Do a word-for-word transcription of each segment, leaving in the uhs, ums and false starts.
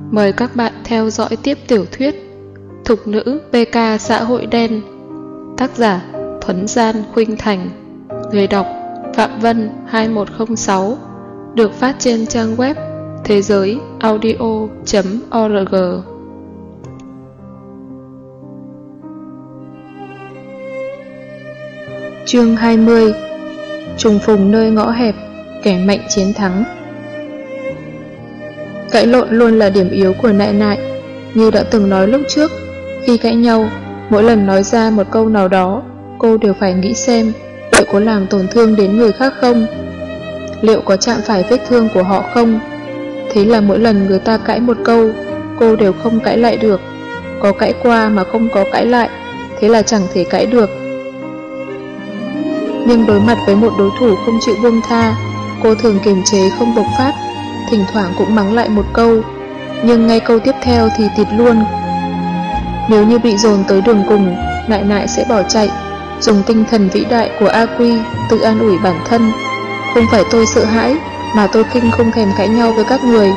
Mời các bạn theo dõi tiếp tiểu thuyết Thục nữ pê ca xã hội đen. Tác giả Thuấn Gian Khuynh Thành. Người đọc Phạm Vân hai một không sáu. Được phát trên trang web thế giới audio chấm org. Chương hai mươi. Trùng phùng nơi ngõ hẹp, kẻ mạnh chiến thắng. Cãi lộn luôn là điểm yếu của Nại Nại. Như đã từng nói lúc trước, khi cãi nhau, mỗi lần nói ra một câu nào đó, cô đều phải nghĩ xem liệu có làm tổn thương đến người khác không, liệu có chạm phải vết thương của họ không. Thế là mỗi lần người ta cãi một câu, cô đều không cãi lại được. Có cãi qua mà không có cãi lại, thế là chẳng thể cãi được. Nhưng đối mặt với một đối thủ không chịu buông tha, cô thường kiềm chế không bộc phát, thỉnh thoảng cũng mắng lại một câu, nhưng ngay câu tiếp theo thì tịt luôn. Nếu như bị dồn tới đường cùng, Nại Nại sẽ bỏ chạy, dùng tinh thần vĩ đại của A Quy tự an ủi bản thân. Không phải tôi sợ hãi, mà tôi khinh không thèm cãi nhau với các người.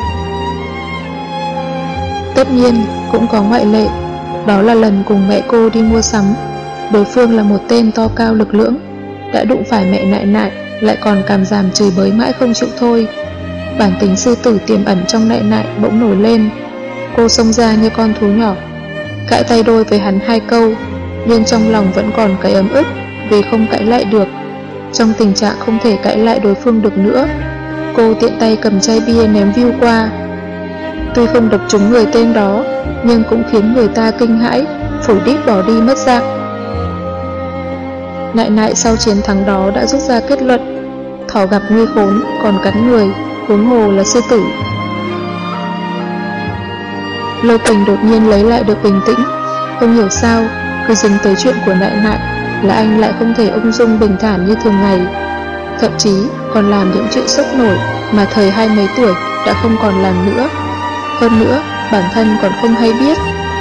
Tất nhiên, cũng có ngoại lệ, đó là lần cùng mẹ cô đi mua sắm. Đối phương là một tên to cao lực lưỡng, đã đụng phải mẹ Nại Nại, lại còn càm ràm chửi bới mãi không chịu thôi. Bản tính sư tử tiềm ẩn trong Nại Nại bỗng nổi lên. Cô xông ra như con thú nhỏ, cãi tay đôi với hắn hai câu, nhưng trong lòng vẫn còn cái ấm ức vì không cãi lại được. Trong tình trạng không thể cãi lại đối phương được nữa, cô tiện tay cầm chai bia ném viu qua. Tuy không đập trúng người tên đó, nhưng cũng khiến người ta kinh hãi, phủi đít bỏ đi mất dạng. Nại Nại sau chiến thắng đó đã rút ra kết luận: thỏ gặp nguy khốn còn cắn người, huống hồ là sư tử. Lôi Kình đột nhiên lấy lại được bình tĩnh. Không hiểu sao, cứ dính tới chuyện của Nại Nại là anh lại không thể ung dung bình thản như thường ngày, thậm chí còn làm những chuyện sốc nổi mà thời hai mấy tuổi đã không còn làm nữa. Hơn nữa, bản thân còn không hay biết.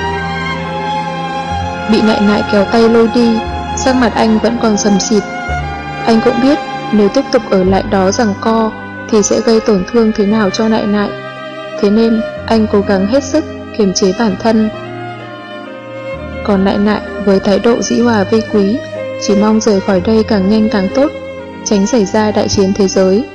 Bị Nại Nại kéo tay lôi đi, sắc mặt anh vẫn còn sầm xịt. Anh cũng biết nếu tiếp tục ở lại đó giằng co thì sẽ gây tổn thương thế nào cho Nại Nại. Thế nên anh cố gắng hết sức kiềm chế bản thân. Còn Nại Nại với thái độ dĩ hòa vi quý, chỉ mong rời khỏi đây càng nhanh càng tốt, tránh xảy ra đại chiến thế giới.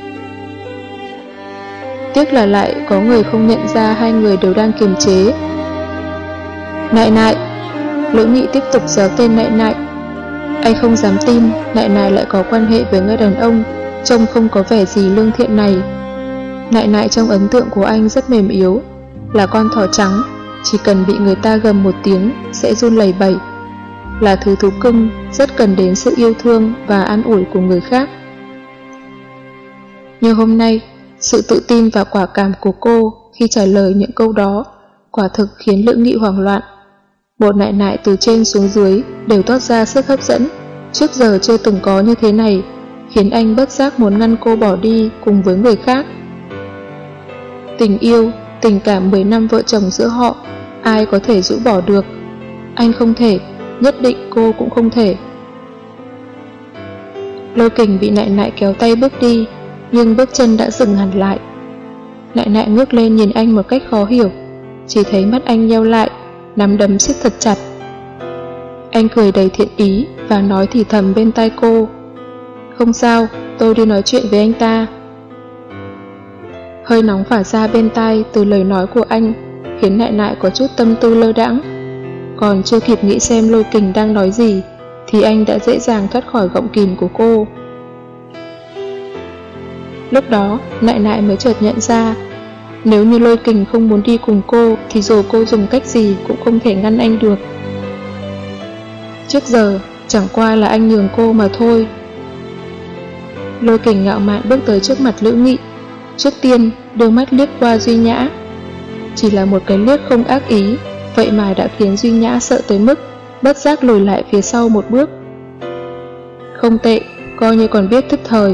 Tiếc là lại có người không nhận ra hai người đều đang kiềm chế. Nại Nại! Lỗ Nghị tiếp tục giấu tên Nại Nại. Anh không dám tin Nại Nại lại có quan hệ với người đàn ông trông không có vẻ gì lương thiện này. Nại Nại trong ấn tượng của anh rất mềm yếu, là con thỏ trắng, chỉ cần bị người ta gầm một tiếng sẽ run lẩy bẩy, là thứ thú cưng rất cần đến sự yêu thương và an ủi của người khác. Nhưng hôm nay, sự tự tin và quả cảm của cô khi trả lời những câu đó quả thực khiến Lữ Nghị hoảng loạn. Một Nại Nại từ trên xuống dưới đều toát ra sức hấp dẫn trước giờ chưa từng có như thế này, khiến anh bất giác muốn ngăn cô bỏ đi cùng với người khác. Tình yêu, tình cảm mười năm vợ chồng giữa họ, ai có thể rũ bỏ được? Anh không thể, nhất định cô cũng không thể. Lôi Kình bị Nại Nại kéo tay bước đi, nhưng bước chân đã dừng hẳn lại. Nại Nại ngước lên nhìn anh một cách khó hiểu, chỉ thấy mắt anh nheo lại, nắm đấm siết thật chặt. Anh cười đầy thiện ý và nói thì thầm bên tai cô: không sao, tôi đi nói chuyện với anh ta. Hơi nóng phả ra bên tai từ lời nói của anh khiến Nại Nại có chút tâm tư lơ đãng. Còn chưa kịp nghĩ xem Lôi Kình đang nói gì thì anh đã dễ dàng thoát khỏi gọng kìm của cô. Lúc đó Nại Nại mới chợt nhận ra, nếu như Lôi Kình không muốn đi cùng cô thì dù cô dùng cách gì cũng không thể ngăn anh được. Trước giờ chẳng qua là anh nhường cô mà thôi. Lôi Kình ngạo mạn bước tới trước mặt Lữ Nghị, trước tiên đưa mắt liếc qua Duy Nhã. Chỉ là một cái liếc không ác ý, vậy mà đã khiến Duy Nhã sợ tới mức bất giác lùi lại phía sau một bước. Không tệ, coi như còn biết thức thời.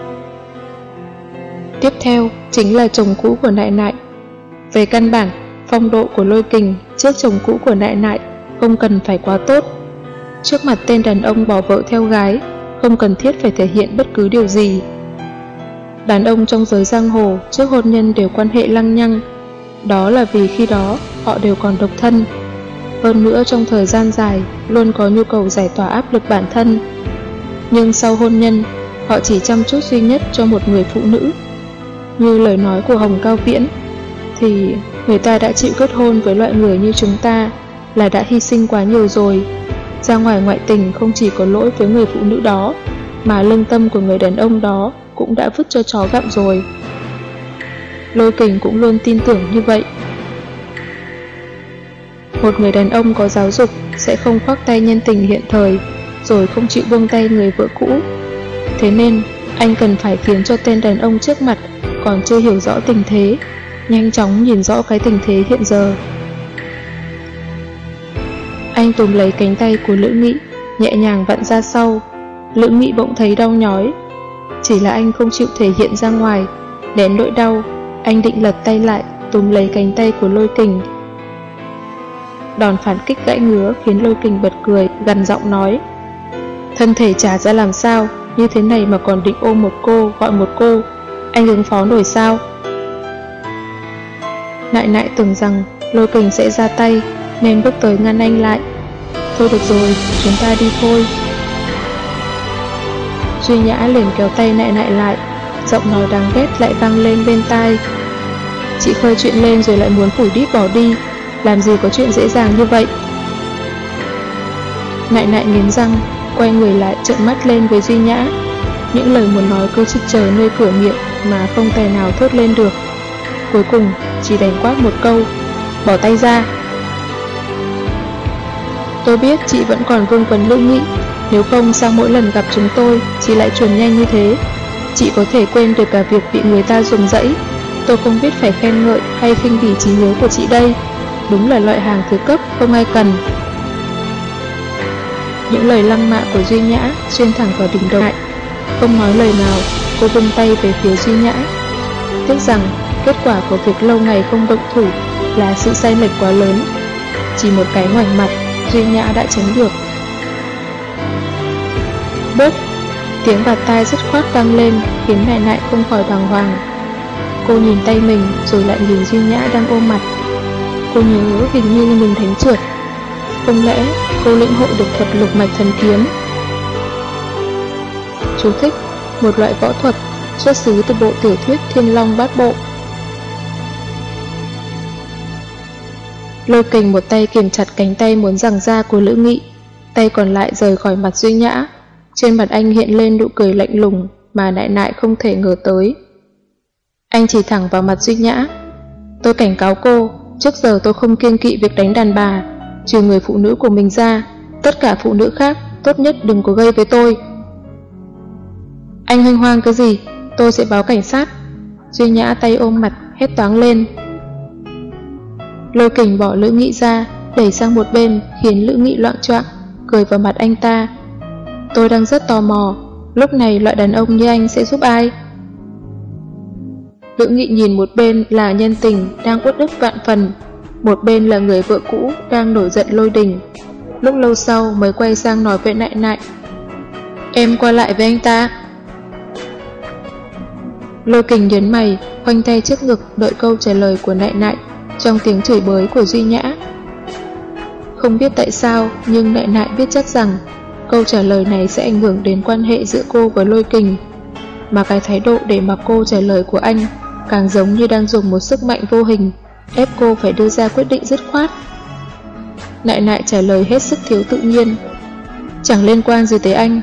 Tiếp theo chính là chồng cũ của Nại Nại. Về căn bản, phong độ của Lôi Kình trước chồng cũ của Nại Nại không cần phải quá tốt. Trước mặt tên đàn ông bỏ vợ theo gái, không cần thiết phải thể hiện bất cứ điều gì. Đàn ông trong giới giang hồ trước hôn nhân đều quan hệ lăng nhăng, Đó là vì khi đó họ đều còn độc thân. Hơn nữa trong thời gian dài luôn có nhu cầu giải tỏa áp lực bản thân. Nhưng sau hôn nhân, họ chỉ chăm chút duy nhất cho một người phụ nữ. Như lời nói của Hồng Cao Viễn, thì người ta đã chịu kết hôn với loại người như chúng ta là đã hy sinh quá nhiều rồi. Ra ngoài ngoại tình không chỉ có lỗi với người phụ nữ đó, mà lương tâm của người đàn ông đó cũng đã vứt cho chó gặm rồi. Lôi Kình cũng luôn tin tưởng như vậy. Một người đàn ông có giáo dục sẽ không khoác tay nhân tình hiện thời, rồi không chịu buông tay người vợ cũ. Thế nên, anh cần phải khiến cho tên đàn ông trước mặt còn chưa hiểu rõ tình thế, nhanh chóng nhìn rõ cái tình thế hiện giờ. Anh túm lấy cánh tay của Lữ Nghị, nhẹ nhàng vặn ra sau. Lữ Nghị bỗng thấy đau nhói. Chỉ là anh không chịu thể hiện ra ngoài, nén nỗi đau. Anh định lật tay lại, túm lấy cánh tay của Lôi Kình. Đòn phản kích gãy ngứa khiến Lôi Kình bật cười, gằn giọng nói: thân thể trả ra làm sao, như thế này mà còn định ôm một cô, gọi một cô, anh ứng phó nổi sao? Nại Nại tưởng rằng Lôi Kình sẽ ra tay, nên bước tới ngăn anh lại. Thôi được rồi, chúng ta đi thôi. Duy Nhã liền kéo tay Nại Nại lại, giọng nói đáng ghét lại vang lên bên tai: chị khơi chuyện lên rồi lại muốn phủi đít bỏ đi, làm gì có chuyện dễ dàng như vậy. Nại Nại nghiến răng, quay người lại trợn mắt lên với Duy Nhã. Những lời muốn nói cứ trực chờ nơi cửa miệng mà không thể nào thốt lên được. Cuối cùng chỉ đành quát một câu: bỏ tay ra. Tôi biết chị vẫn còn vương vấn Lữ Nghị, nếu không sao mỗi lần gặp chúng tôi chị lại chuồn nhanh như thế. Chị có thể quên được cả việc bị người ta dùng dẫy. Tôi không biết phải khen ngợi hay khinh bỉ trí nhớ của chị đây. Đúng là loại hàng thứ cấp không ai cần. Những lời lăng mạ của Duy Nhã xuyên thẳng vào đỉnh đầu. Không nói lời nào, cô vung tay về phía Duy Nhã. Tiếc rằng kết quả của việc lâu ngày không động thủ là sự sai lệch quá lớn. Chỉ một cái ngoảnh mặt, Duy Nhã đã tránh được. Bốp! Tiếng bạt tai dứt khoát vang lên khiến Nại Nại không khỏi bàng hoàng. Cô nhìn tay mình rồi lại nhìn Duy Nhã đang ôm mặt. Cô nhớ hình như mình đánh trượt. Không lẽ cô lĩnh hội được thuật lục mạch thần kiếm? Chú thích: một loại võ thuật xuất xứ từ bộ tiểu thuyết Thiên Long Bát Bộ. Lôi Kình một tay kiềm chặt cánh tay muốn giằng ra của Lữ Nghị, tay còn lại rời khỏi mặt Duy Nhã. Trên mặt anh hiện lên nụ cười lạnh lùng mà Nại Nại không thể ngờ tới. Anh chỉ thẳng vào mặt Duy Nhã: tôi cảnh cáo cô, trước giờ tôi không kiêng kỵ việc đánh đàn bà, trừ người phụ nữ của mình ra, tất cả phụ nữ khác tốt nhất đừng có gây với tôi. Anh hoanh hoang cái gì, tôi sẽ báo cảnh sát. Duy Nhã tay ôm mặt hét toáng lên. Lôi Kình bỏ Lữ Nghị ra, đẩy sang một bên khiến Lữ Nghị loạng choạng, cười vào mặt anh ta. Tôi đang rất tò mò, lúc này loại đàn ông như anh sẽ giúp ai? Lữ Nghị nhìn một bên là nhân tình đang uất ức vạn phần, một bên là người vợ cũ đang nổi giận lôi đình. Lúc lâu sau mới quay sang nói với Nại Nại: em qua lại với anh ta. Lôi Kình nhấn mày, khoanh tay trước ngực đợi câu trả lời của Nại Nại trong tiếng chửi bới của Duy Nhã. Không biết tại sao, nhưng Nại Nại biết chắc rằng câu trả lời này sẽ ảnh hưởng đến quan hệ giữa cô với Lôi Kình, mà cái thái độ để mặc cô trả lời của anh càng giống như đang dùng một sức mạnh vô hình ép cô phải đưa ra quyết định dứt khoát. Nại Nại trả lời hết sức thiếu tự nhiên: chẳng liên quan gì tới anh.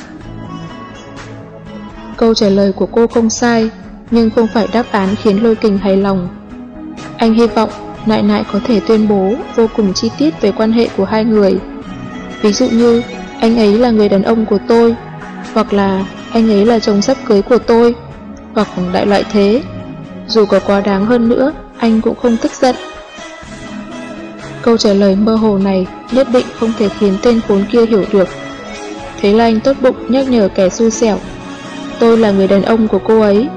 Câu trả lời của cô không sai, nhưng không phải đáp án khiến Lôi Kình hài lòng. Anh hy vọng Nại Nại có thể tuyên bố vô cùng chi tiết về quan hệ của hai người. Ví dụ như anh ấy là người đàn ông của tôi, hoặc là anh ấy là chồng sắp cưới của tôi, hoặc đại loại thế. Dù có quá đáng hơn nữa, anh cũng không tức giận. Câu trả lời mơ hồ này nhất định không thể khiến tên khốn kia hiểu được. Thế là anh tốt bụng nhắc nhở kẻ xui xẻo: tôi là người đàn ông của cô ấy.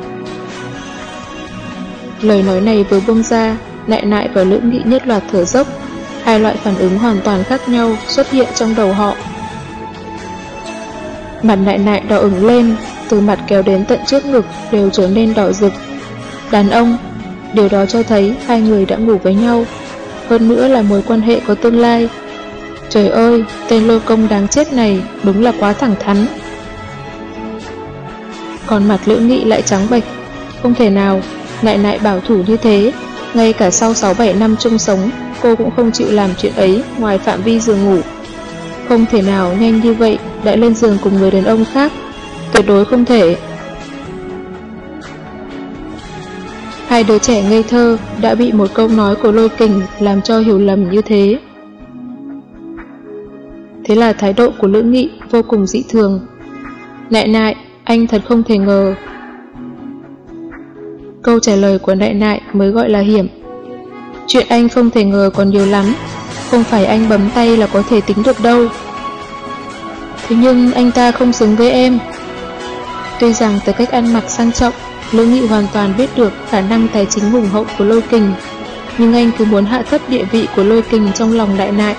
Lời nói này vừa buông ra, Nại Nại và Lữ Nghị nhất loạt thở dốc. Hai loại phản ứng hoàn toàn khác nhau xuất hiện trong đầu họ. Mặt Nại Nại đỏ ửng lên, từ mặt kéo đến tận trước ngực đều trở nên đỏ rực. Đàn ông, Điều đó cho thấy hai người đã ngủ với nhau, hơn nữa là mối quan hệ có tương lai. Trời ơi, tên Lôi Công đáng chết này đúng là quá thẳng thắn. Còn mặt Lữ Nghị lại trắng bệch. Không thể nào, Nại Nại bảo thủ như thế, ngay cả sau sáu bảy năm chung sống, cô cũng không chịu làm chuyện ấy ngoài phạm vi giường ngủ. Không thể nào nhanh như vậy đã lên giường cùng người đàn ông khác, tuyệt đối không thể. Hai đứa trẻ ngây thơ đã bị một câu nói của Lôi Kình làm cho hiểu lầm như thế. Thế là thái độ của Lữ Nghị vô cùng dị thường. Nại Nại, anh thật không thể ngờ. Câu trả lời của Nại Nại mới gọi là hiểm. Chuyện anh không thể ngờ còn nhiều lắm, không phải anh bấm tay là có thể tính được đâu. Thế nhưng anh ta không xứng với em. Tuy rằng từ cách ăn mặc sang trọng, Lữ Nghị hoàn toàn biết được khả năng tài chính hùng hậu của Lôi Kình, nhưng anh cứ muốn hạ thấp địa vị của Lôi Kình trong lòng Nại Nại.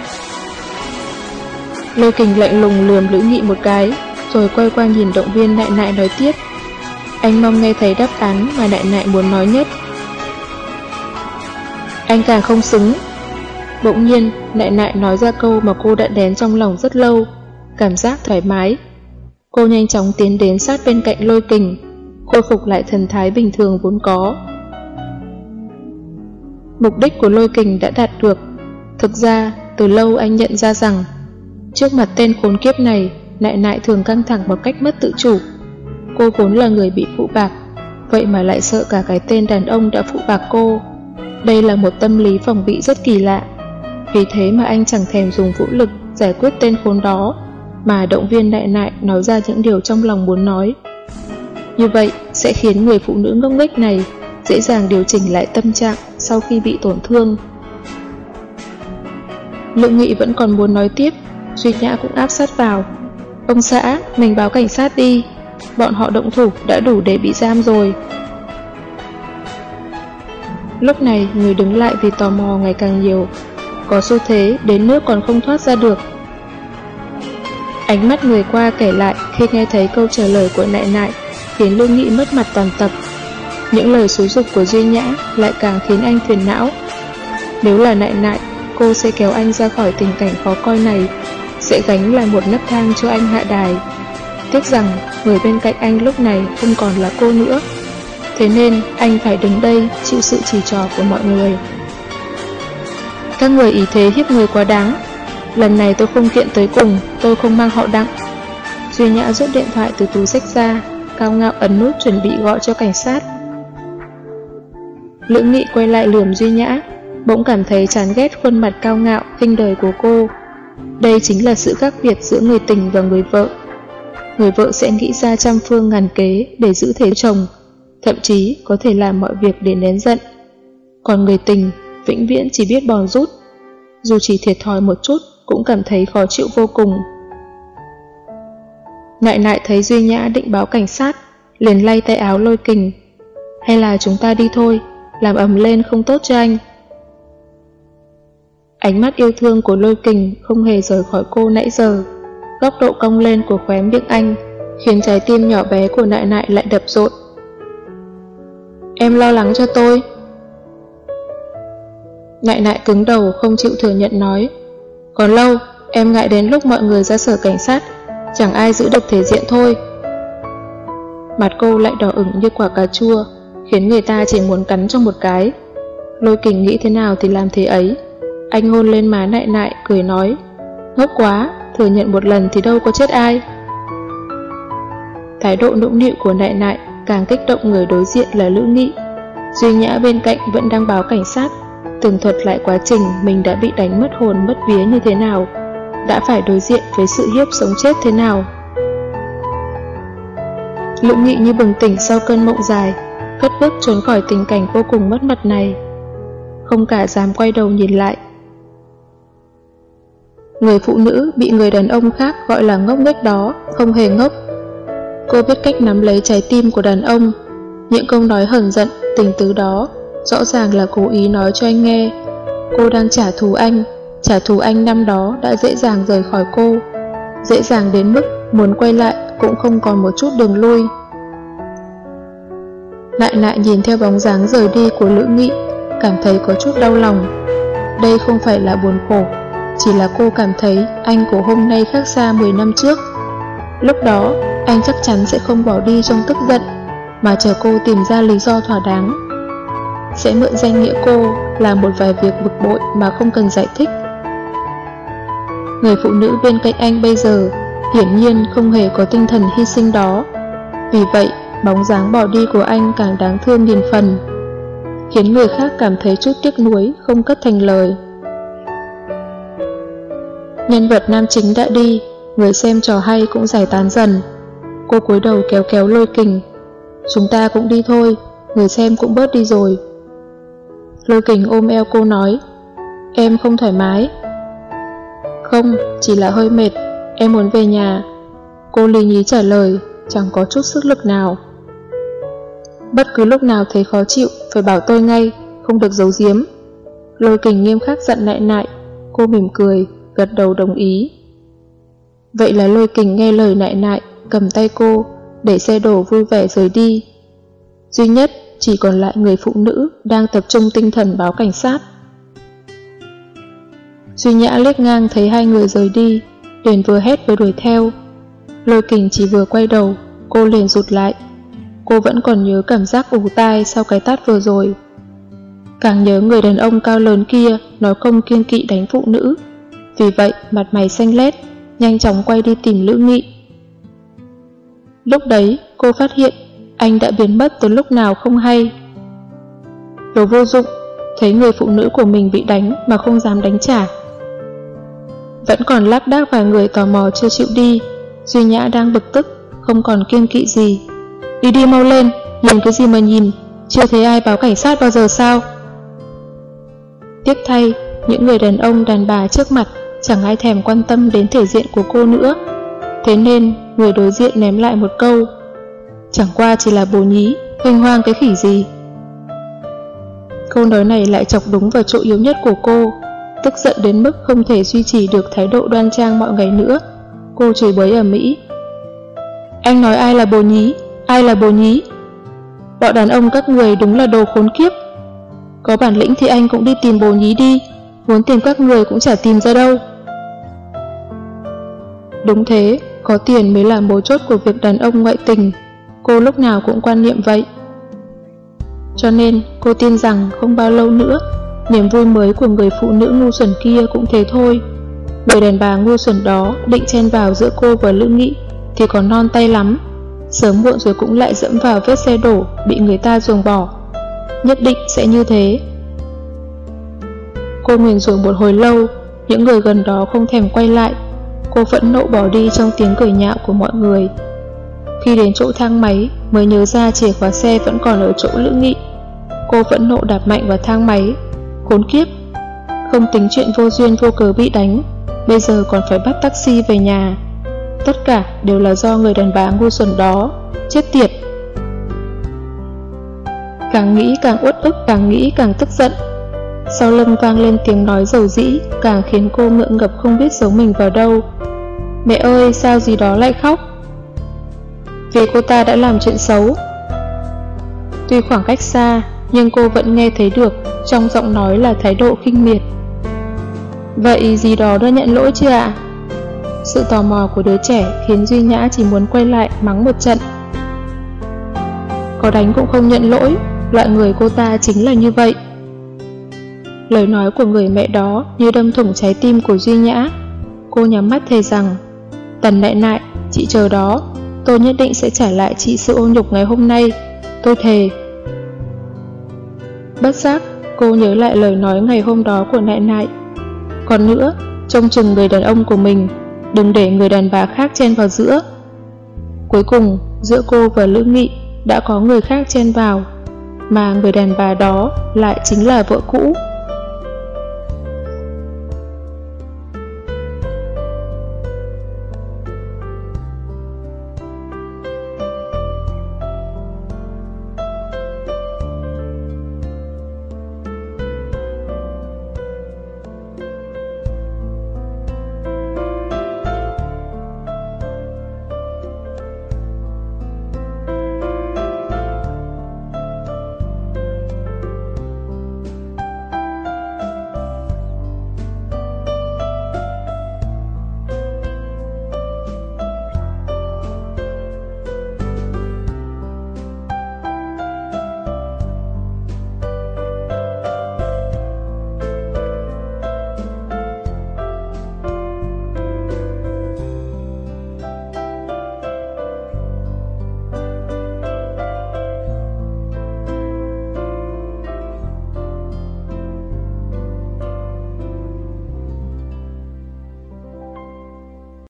Lôi Kình lạnh lùng lườm Lữ Nghị một cái, rồi quay qua nhìn động viên Nại Nại nói tiếp. Anh mong nghe thấy đáp án mà Nại Nại muốn nói nhất. Anh càng không xứng. Bỗng nhiên, Nại Nại nói ra câu mà cô đã đén trong lòng rất lâu, cảm giác thoải mái. Cô nhanh chóng tiến đến sát bên cạnh Lôi Kình, khôi phục lại thần thái bình thường vốn có. Mục đích của Lôi Kình đã đạt được. Thực ra, từ lâu anh nhận ra rằng, trước mặt tên khốn kiếp này, Nại Nại thường căng thẳng một cách mất tự chủ. Cô vốn là người bị phụ bạc, vậy mà lại sợ cả cái tên đàn ông đã phụ bạc cô. Đây là một tâm lý phòng bị rất kỳ lạ. Vì thế mà anh chẳng thèm dùng vũ lực giải quyết tên khốn đó, mà động viên Nại Nại nói ra những điều trong lòng muốn nói. Như vậy sẽ khiến người phụ nữ ngốc nghếch này dễ dàng điều chỉnh lại tâm trạng sau khi bị tổn thương. Lữ Nghị vẫn còn muốn nói tiếp, Duy Nhã cũng áp sát vào. Ông xã, mình báo cảnh sát đi, bọn họ động thủ đã đủ để bị giam rồi. Lúc này người đứng lại vì tò mò ngày càng nhiều, có xu thế đến nước còn không thoát ra được. Ánh mắt người qua kể lại khi nghe thấy câu trả lời của Nại Nại khiến Lữ Nghị mất mặt toàn tập. Những lời xúi giục của Duy Nhã lại càng khiến anh phiền não. Nếu là Nại Nại, cô sẽ kéo anh ra khỏi tình cảnh khó coi này, sẽ gánh lại một nấc thang cho anh hạ đài. Tiếc rằng người bên cạnh anh lúc này không còn là cô nữa. Thế nên anh phải đứng đây chịu sự chỉ trỏ của mọi người. Các người ý thế hiếp người quá đáng. Lần này tôi không kiện tới cùng, tôi không mang họ Đặng. Duy Nhã rút điện thoại từ túi xách ra, cao ngạo ấn nút chuẩn bị gọi cho cảnh sát. Lữ Nghị quay lại lườm Duy Nhã, bỗng cảm thấy chán ghét khuôn mặt cao ngạo, khinh đời của cô. Đây chính là sự khác biệt giữa người tình và người vợ. Người vợ sẽ nghĩ ra trăm phương ngàn kế để giữ thế chồng, thậm chí có thể làm mọi việc để nén giận. Còn người tình vĩnh viễn chỉ biết bò rút, dù chỉ thiệt thòi một chút cũng cảm thấy khó chịu vô cùng. Nại Nại thấy Duy Nhã định báo cảnh sát, liền lay tay áo Lôi Kình. Hay là chúng ta đi thôi, làm ầm lên không tốt cho anh. Ánh mắt yêu thương của Lôi Kình không hề rời khỏi cô nãy giờ. Góc độ cong lên của khóe miệng anh khiến trái tim nhỏ bé của Nại Nại lại đập rộn. Em lo lắng cho tôi. Nại Nại cứng đầu không chịu thừa nhận nói. Còn lâu, em ngại đến lúc mọi người ra sở cảnh sát, chẳng ai giữ được thể diện thôi. Mặt cô lại đỏ ửng như quả cà chua, khiến người ta chỉ muốn cắn trong một cái. Lôi Kình nghĩ thế nào thì làm thế ấy. Anh hôn lên má Nại Nại, cười nói. Ngốc quá, thừa nhận một lần thì đâu có chết ai. Thái độ nũng nịu của Nại Nại càng kích động người đối diện là Lữ Nghị. Duy Nhã bên cạnh vẫn đang báo cảnh sát, tường thuật lại quá trình mình đã bị đánh mất hồn mất vía như thế nào, đã phải đối diện với sự hiếp sống chết thế nào. Lữ Nghị như bừng tỉnh sau cơn mộng dài, cất bước trốn khỏi tình cảnh vô cùng mất mặt này, không cả dám quay đầu nhìn lại. Người phụ nữ bị người đàn ông khác gọi là ngốc nghếch đó không hề ngốc. Cô biết cách nắm lấy trái tim của đàn ông. Những câu nói hờn giận, tình tứ đó rõ ràng là cố ý nói cho anh nghe. Cô đang trả thù anh, trả thù anh năm đó đã dễ dàng rời khỏi cô, dễ dàng đến mức muốn quay lại cũng không còn một chút đường lui. Nại nại nhìn theo bóng dáng rời đi của Lữ Nghị, cảm thấy có chút đau lòng. Đây không phải là buồn khổ, chỉ là cô cảm thấy anh của hôm nay khác xa mười năm trước. Lúc đó, anh chắc chắn sẽ không bỏ đi trong tức giận, mà chờ cô tìm ra lý do thỏa đáng. Sẽ mượn danh nghĩa cô làm một vài việc bực bội mà không cần giải thích. Người phụ nữ bên cạnh anh bây giờ hiển nhiên không hề có tinh thần hy sinh đó. Vì vậy, bóng dáng bỏ đi của anh càng đáng thương nghìn phần, khiến người khác cảm thấy chút tiếc nuối không cất thành lời. Nhân vật nam chính đã đi, người xem trò hay cũng giải tán dần. Cô cúi đầu kéo kéo Lôi Kình. Chúng ta cũng đi thôi, người xem cũng bớt đi rồi. Lôi Kình ôm eo cô nói, em không thoải mái. Không, chỉ là hơi mệt, em muốn về nhà. Cô lý nhí trả lời, chẳng có chút sức lực nào. Bất cứ lúc nào thấy khó chịu, phải bảo tôi ngay, không được giấu giếm. Lôi Kình nghiêm khắc dặn Nại Nại. Cô mỉm cười, gật đầu đồng ý. Vậy là Lôi Kình nghe lời Nại Nại, cầm tay cô, để xe đổ vui vẻ rời đi. Duy nhất chỉ còn lại người phụ nữ đang tập trung tinh thần báo cảnh sát. Duy Nhã liếc ngang thấy hai người rời đi, liền vừa hét vừa đuổi theo. Lôi Kình chỉ vừa quay đầu, cô liền rụt lại. Cô vẫn còn nhớ cảm giác ù tai sau cái tát vừa rồi. Càng nhớ người đàn ông cao lớn kia nói không kiêng kỵ đánh phụ nữ. Vì vậy mặt mày xanh lét, nhanh chóng quay đi tìm Lữ Nghị. Lúc đấy cô phát hiện anh đã biến mất từ lúc nào không hay. Đồ vô dụng, thấy người phụ nữ của mình bị đánh mà không dám đánh trả. Vẫn còn lác đác vài người tò mò chưa chịu đi. Duy Nhã đang bực tức, không còn kiêng kỵ gì. Đi đi mau lên, nhìn cái gì mà nhìn, chưa thấy ai báo cảnh sát bao giờ sao? Tiếc thay, những người đàn ông đàn bà trước mặt chẳng ai thèm quan tâm đến thể diện của cô nữa. Thế nên người đối diện ném lại một câu, chẳng qua chỉ là bồ nhí, huênh hoang cái khỉ gì. Câu nói này lại chọc đúng vào chỗ yếu nhất của cô. Tức giận đến mức không thể duy trì được thái độ đoan trang mọi ngày nữa, cô chửi bới ầm ĩ. Anh nói ai là bồ nhí? Ai là bồ nhí? Bọn đàn ông các người đúng là đồ khốn kiếp. Có bản lĩnh thì anh cũng đi tìm bồ nhí đi, muốn tìm các người cũng chả tìm ra đâu. Đúng thế, có tiền mới là mấu chốt của việc đàn ông ngoại tình. Cô lúc nào cũng quan niệm vậy. Cho nên cô tin rằng không bao lâu nữa, niềm vui mới của người phụ nữ ngu xuẩn kia cũng thế thôi. Người đàn bà ngu xuẩn đó định chen vào giữa cô và Lữ Nghị thì còn non tay lắm. Sớm muộn rồi cũng lại dẫm vào vết xe đổ bị người ta ruồng bỏ. Nhất định sẽ như thế. Cô nguyền rủa một hồi lâu, những người gần đó không thèm quay lại. Cô phẫn nộ bỏ đi trong tiếng cười nhạo của mọi người. Khi đến chỗ thang máy mới nhớ ra chìa khóa xe vẫn còn ở chỗ Lữ Nghị. Cô phẫn nộ đạp mạnh vào thang máy. Khốn kiếp, không tính chuyện vô duyên vô cớ bị đánh, bây giờ còn phải bắt taxi về nhà. Tất cả đều là do người đàn bà ngu xuẩn đó. Chết tiệt. Càng nghĩ càng uất ức, càng nghĩ càng tức giận. Sau lưng vang lên tiếng nói dầu dĩ, càng khiến cô ngượng ngập không biết giấu mình vào đâu. Mẹ ơi, sao gì đó lại khóc? Vì cô ta đã làm chuyện xấu. Tuy khoảng cách xa, nhưng cô vẫn nghe thấy được trong giọng nói là thái độ khinh miệt. Vậy gì đó đã nhận lỗi chưa ạ? Sự tò mò của đứa trẻ khiến Duy Nhã chỉ muốn quay lại mắng một trận. Có đánh cũng không nhận lỗi, loại người cô ta chính là như vậy. Lời nói của người mẹ đó như đâm thủng trái tim của Duy Nhã. Cô nhắm mắt thề rằng, Tần Nại Nại, chị chờ đó, tôi nhất định sẽ trả lại chị sự ô nhục ngày hôm nay, tôi thề. Bất giác, cô nhớ lại lời nói ngày hôm đó của Nại Nại. Còn nữa, trông chừng người đàn ông của mình, đừng để người đàn bà khác chen vào giữa. Cuối cùng, giữa cô và Lữ Nghị đã có người khác chen vào, mà người đàn bà đó lại chính là vợ cũ.